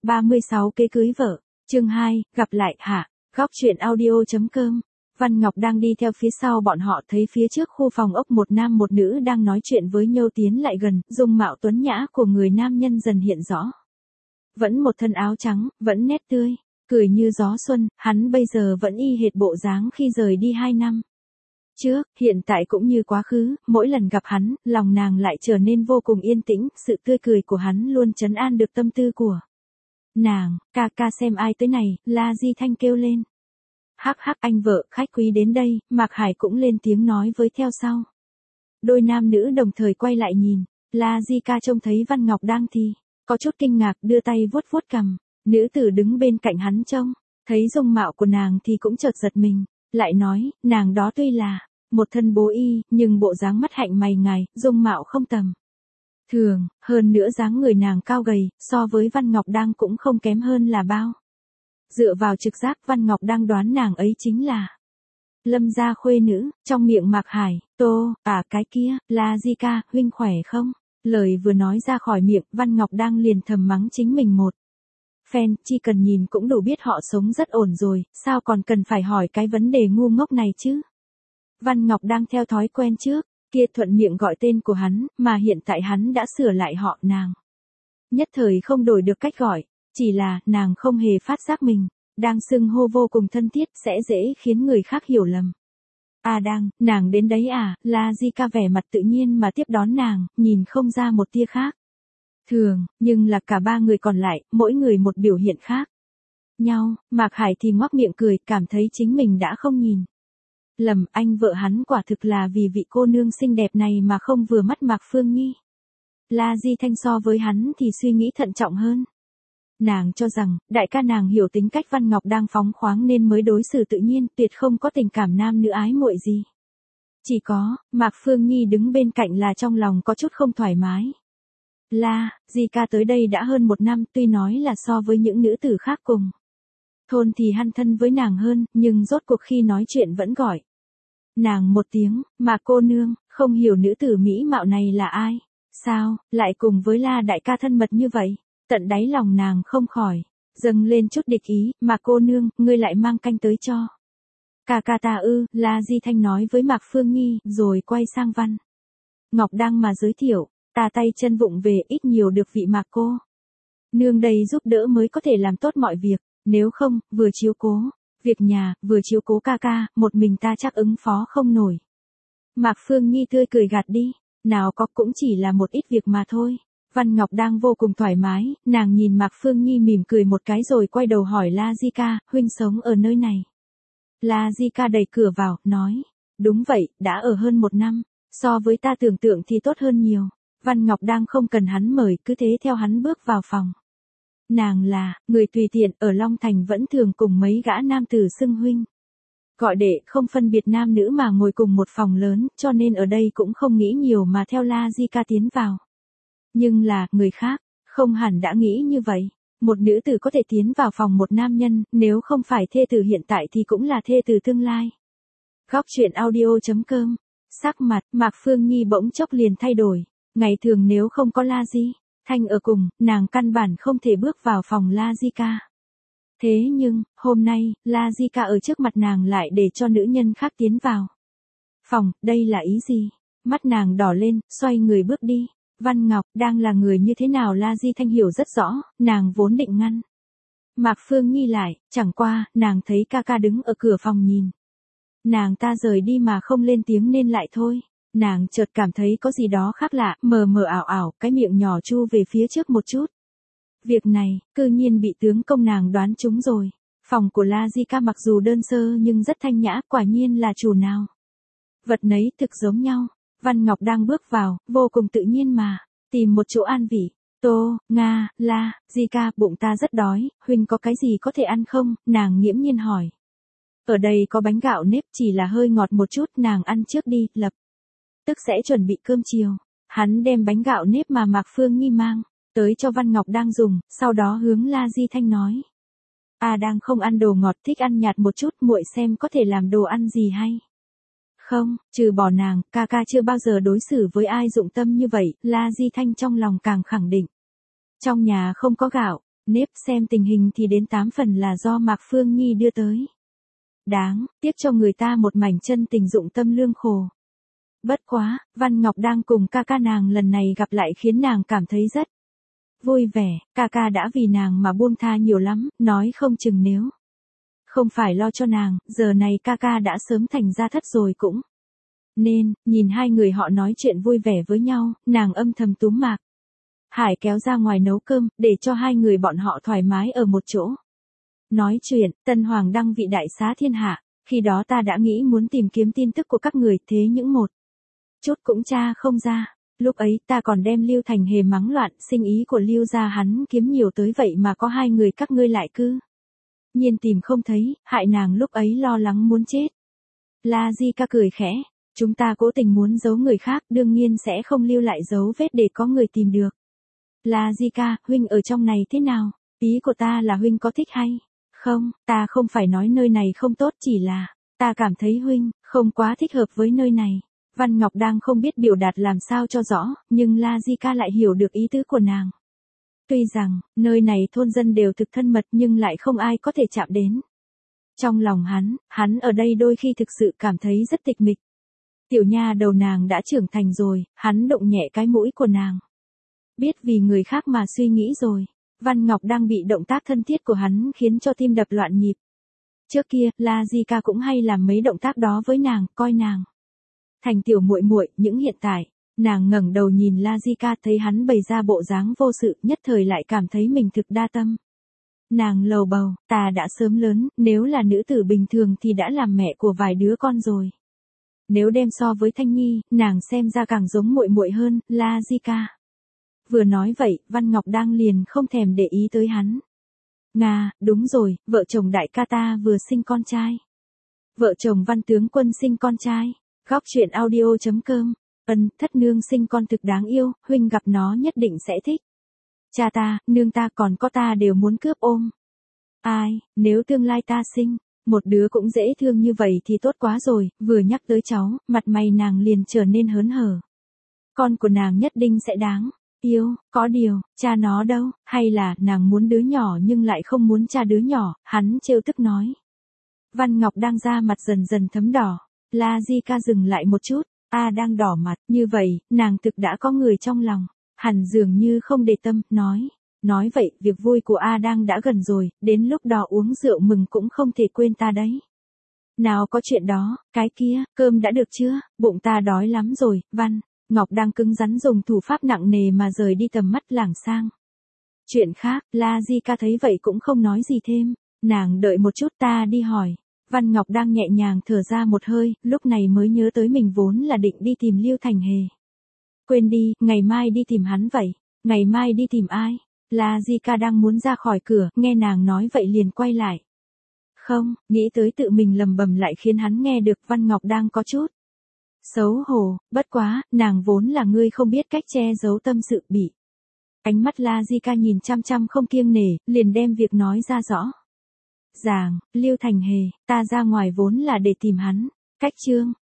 36 kế cưới vợ. Chương 2, gặp lại hạ. Góc truyện audio.com. Văn Ngọc đang đi theo phía sau bọn họ, thấy phía trước khu phòng ốc một nam một nữ đang nói chuyện với nhau, tiến lại gần, dung mạo tuấn nhã của người nam nhân dần hiện rõ. Vẫn một thân áo trắng, vẫn nét tươi, cười như gió xuân, hắn bây giờ vẫn y hệt bộ dáng khi rời đi 2 năm trước, hiện tại cũng như quá khứ, mỗi lần gặp hắn, lòng nàng lại trở nên vô cùng yên tĩnh, sự tươi cười của hắn luôn trấn an được tâm tư của nàng. Ca ca xem ai tới này, La Di Thanh kêu lên. Hắc hắc, anh vợ, khách quý đến đây. Mạc Hải cũng lên tiếng nói với theo sau. Đôi nam nữ đồng thời quay lại nhìn, La Di ca trông thấy Văn Ngọc đang thì có chút kinh ngạc, đưa tay vuốt vuốt cằm. Nữ tử đứng bên cạnh hắn trông thấy dung mạo của nàng thì cũng chợt giật mình, lại nói, nàng đó tuy là một thân bố y, nhưng bộ dáng mắt hạnh mày ngài, dung mạo không tầm thường, hơn nữa dáng người nàng cao gầy, so với Văn Ngọc đang cũng không kém hơn là bao. Dựa vào trực giác, Văn Ngọc đang đoán nàng ấy chính là Lâm gia khuê nữ. Trong miệng Mạc Hải, Tô, cái kia, La Di ca, huynh khỏe không? Lời vừa nói ra khỏi miệng, Văn Ngọc đang liền thầm mắng chính mình một phen, chỉ cần nhìn cũng đủ biết họ sống rất ổn rồi, sao còn cần phải hỏi cái vấn đề ngu ngốc này chứ? Văn Ngọc đang theo thói quen trước kia thuận miệng gọi tên của hắn, mà hiện tại hắn đã sửa lại họ nàng. Nhất thời không đổi được cách gọi, chỉ là nàng không hề phát giác mình đang xưng hô vô cùng thân thiết, sẽ dễ khiến người khác hiểu lầm. Nàng đến đấy à? La Di ca vẻ mặt tự nhiên mà tiếp đón nàng, nhìn không ra một tia khác thường, nhưng là cả 3 người còn lại, mỗi người một biểu hiện khác nhau. Mạc Hải thì ngoác miệng cười, cảm thấy chính mình đã không nhìn lầm, anh vợ hắn quả thực là vì vị cô nương xinh đẹp này mà không vừa mắt Mạc Phương Nhi. La Di Thanh so với hắn thì suy nghĩ thận trọng hơn. Nàng cho rằng, đại ca nàng hiểu tính cách Văn Ngọc đang phóng khoáng nên mới đối xử tự nhiên, tuyệt không có tình cảm nam nữ ái muội gì. Chỉ có, Mạc Phương Nhi đứng bên cạnh là trong lòng có chút không thoải mái. La Di ca tới đây đã hơn 1 năm, tuy nói là so với những nữ tử khác cùng thôn thì hăn thân với nàng hơn, nhưng rốt cuộc khi nói chuyện vẫn gọi nàng một tiếng, mà cô nương, không hiểu nữ tử mỹ mạo này là ai, sao, lại cùng với La đại ca thân mật như vậy. Tận đáy lòng nàng không khỏi dâng lên chút địch ý, mà cô nương, ngươi lại mang canh tới cho ca ca ta ư? La Di Thanh nói với Mạc Phương Nhi, rồi quay sang Văn Ngọc đang mà giới thiệu, ta tay chân vụng về, ít nhiều được vị Mạc cô nương đây giúp đỡ mới có thể làm tốt mọi việc, nếu không, vừa chiếu cố việc nhà, vừa chiếu cố ca ca, một mình ta chắc ứng phó không nổi. Mạc Phương Nhi tươi cười gạt đi, nào có, cũng chỉ là một ít việc mà thôi. Văn Ngọc đang vô cùng thoải mái, nàng nhìn Mạc Phương Nhi mỉm cười một cái rồi quay đầu hỏi La Di ca, huynh sống ở nơi này. La Di ca đẩy cửa vào, nói, đúng vậy, đã ở hơn 1 năm, so với ta tưởng tượng thì tốt hơn nhiều. Văn Ngọc đang không cần hắn mời, cứ thế theo hắn bước vào phòng. Nàng là người tùy tiện, ở Long Thành vẫn thường cùng mấy gã nam tử xưng huynh gọi đệ, không phân biệt nam nữ mà ngồi cùng một phòng lớn, cho nên ở đây cũng không nghĩ nhiều mà theo La Di ca tiến vào. Nhưng là, người khác không hẳn đã nghĩ như vậy. Một nữ tử có thể tiến vào phòng một nam nhân, nếu không phải thê tử hiện tại thì cũng là thê tử tương lai. Góc truyện audio.com. Sắc mặt Mạc Phương Nhi bỗng chốc liền thay đổi. Ngày thường nếu không có La Di Thanh ở cùng, nàng căn bản không thể bước vào phòng La Di ca. Thế nhưng, hôm nay, La Di ca ở trước mặt nàng lại để cho nữ nhân khác tiến vào phòng, đây là ý gì? Mắt nàng đỏ lên, xoay người bước đi. Văn Ngọc đang là người như thế nào La Di Thanh hiểu rất rõ, nàng vốn định ngăn Mạc Phương Nhi lại, chẳng qua, nàng thấy ca ca đứng ở cửa phòng nhìn nàng ta rời đi mà không lên tiếng nên lại thôi. Nàng chợt cảm thấy có gì đó khác lạ, mờ mờ ảo ảo, cái miệng nhỏ chu về phía trước một chút. Việc này, cư nhiên bị tướng công nàng đoán trúng rồi. Phòng của La Di ca mặc dù đơn sơ nhưng rất thanh nhã, quả nhiên là chủ nào vật nấy thực giống nhau. Văn Ngọc đang bước vào, vô cùng tự nhiên mà tìm một chỗ an vị. Tô, Nga, La Di ca, bụng ta rất đói, huynh có cái gì có thể ăn không? Nàng nghiễm nhiên hỏi. Ở đây có bánh gạo nếp, chỉ là hơi ngọt một chút, nàng ăn trước đi, lập tức sẽ chuẩn bị cơm chiều. Hắn đem bánh gạo nếp mà Mạc Phương Nhi mang tới cho Văn Ngọc đang dùng, sau đó hướng La Di Thanh nói. Đang không ăn đồ ngọt, thích ăn nhạt một chút, muội xem có thể làm đồ ăn gì hay không? Trừ bỏ nàng, ca ca chưa bao giờ đối xử với ai dụng tâm như vậy. La Di Thanh trong lòng càng khẳng định trong nhà không có gạo, Nếp xem tình hình thì đến 8 phần là do Mạc Phương Nhi đưa tới. Đáng tiếc cho người ta một mảnh chân tình dụng tâm lương khổ. Bất quá, Văn Ngọc đang cùng ca ca nàng lần này gặp lại khiến nàng cảm thấy rất vui vẻ, ca ca đã vì nàng mà buông tha nhiều lắm, nói không chừng nếu không phải lo cho nàng, giờ này ca ca đã sớm thành gia thất rồi cũng. Nên, nhìn hai người họ nói chuyện vui vẻ với nhau, nàng âm thầm túm Mạc Hải kéo ra ngoài nấu cơm, để cho hai người bọn họ thoải mái ở một chỗ. Nói chuyện, Tân Hoàng đăng vị đại xá thiên hạ, khi đó ta đã nghĩ muốn tìm kiếm tin tức của các người, thế những một chút cũng tra không ra. Lúc ấy ta còn đem Lưu Thành Hề mắng loạn, sinh ý của Lưu gia hắn kiếm nhiều tới vậy mà có hai người các ngươi lại cứ nhiên tìm không thấy, hại nàng lúc ấy lo lắng muốn chết. La Di ca cười khẽ, chúng ta cố tình muốn giấu người khác, đương nhiên sẽ không lưu lại dấu vết để có người tìm được. La Di ca, huynh ở trong này thế nào? Ý của ta là huynh có thích hay không? Ta không phải nói nơi này không tốt, chỉ là ta cảm thấy huynh không quá thích hợp với nơi này. Văn Ngọc đang không biết biểu đạt làm sao cho rõ, nhưng La Di ca lại hiểu được ý tứ của nàng. Tuy rằng, nơi này thôn dân đều thực thân mật nhưng lại không ai có thể chạm đến. Trong lòng hắn ở đây đôi khi thực sự cảm thấy rất tịch mịch. Tiểu nha đầu nàng đã trưởng thành rồi, hắn động nhẹ cái mũi của nàng. Biết vì người khác mà suy nghĩ rồi. Văn Ngọc đang bị động tác thân thiết của hắn khiến cho tim đập loạn nhịp. Trước kia, La Di ca cũng hay làm mấy động tác đó với nàng, coi nàng thành tiểu muội muội, những hiện tại, nàng ngẩng đầu nhìn La Di ca thấy hắn bày ra bộ dáng vô sự, nhất thời lại cảm thấy mình thực đa tâm. Nàng lầu bầu, ta đã sớm lớn, nếu là nữ tử bình thường thì đã làm mẹ của vài đứa con rồi. Nếu đem so với Thanh Nhi, nàng xem ra càng giống muội muội hơn, La Di ca. Vừa nói vậy, Văn Ngọc đang liền không thèm để ý tới hắn. Nga, đúng rồi, vợ chồng đại ca ta vừa sinh con trai. Vợ chồng Văn tướng quân sinh con trai. Góc truyện audio.com. Thất nương sinh con thực đáng yêu, huynh gặp nó nhất định sẽ thích. Cha ta, nương ta còn có ta đều muốn cướp ôm. Ai, nếu tương lai ta sinh một đứa cũng dễ thương như vậy thì tốt quá rồi, vừa nhắc tới cháu, mặt mày nàng liền trở nên hớn hở. Con của nàng nhất định sẽ đáng yêu, có điều, cha nó đâu, hay là nàng muốn đứa nhỏ nhưng lại không muốn cha đứa nhỏ, hắn trêu tức nói. Văn Ngọc đang ra mặt dần dần thấm đỏ. La Di ca dừng lại một chút, đang đỏ mặt, như vậy, nàng thực đã có người trong lòng. Hẳn dường như không để tâm, nói vậy, việc vui của đang đã gần rồi, đến lúc đó uống rượu mừng cũng không thể quên ta đấy. Nào có chuyện đó, cái kia, cơm đã được chưa, bụng ta đói lắm rồi. Văn Ngọc đang cứng rắn dùng thủ pháp nặng nề mà rời đi tầm mắt lảng sang chuyện khác. La Di ca thấy vậy cũng không nói gì thêm, nàng đợi một chút ta đi hỏi. Văn Ngọc đang nhẹ nhàng thở ra một hơi, lúc này mới nhớ tới mình vốn là định đi tìm Lưu Thành Hề. Quên đi, ngày mai đi tìm hắn vậy. Ngày mai đi tìm ai? La Di ca đang muốn ra khỏi cửa, nghe nàng nói vậy liền quay lại. Không, nghĩ tới tự mình lầm bầm lại khiến hắn nghe được. Văn Ngọc đang có chút xấu hổ, bất quá, nàng vốn là người không biết cách che giấu tâm sự bị. Ánh mắt La Di ca nhìn chăm chăm không kiêng nể, liền đem việc nói ra rõ. Lưu Thành Hề, ta ra ngoài vốn là để tìm hắn. Cách chương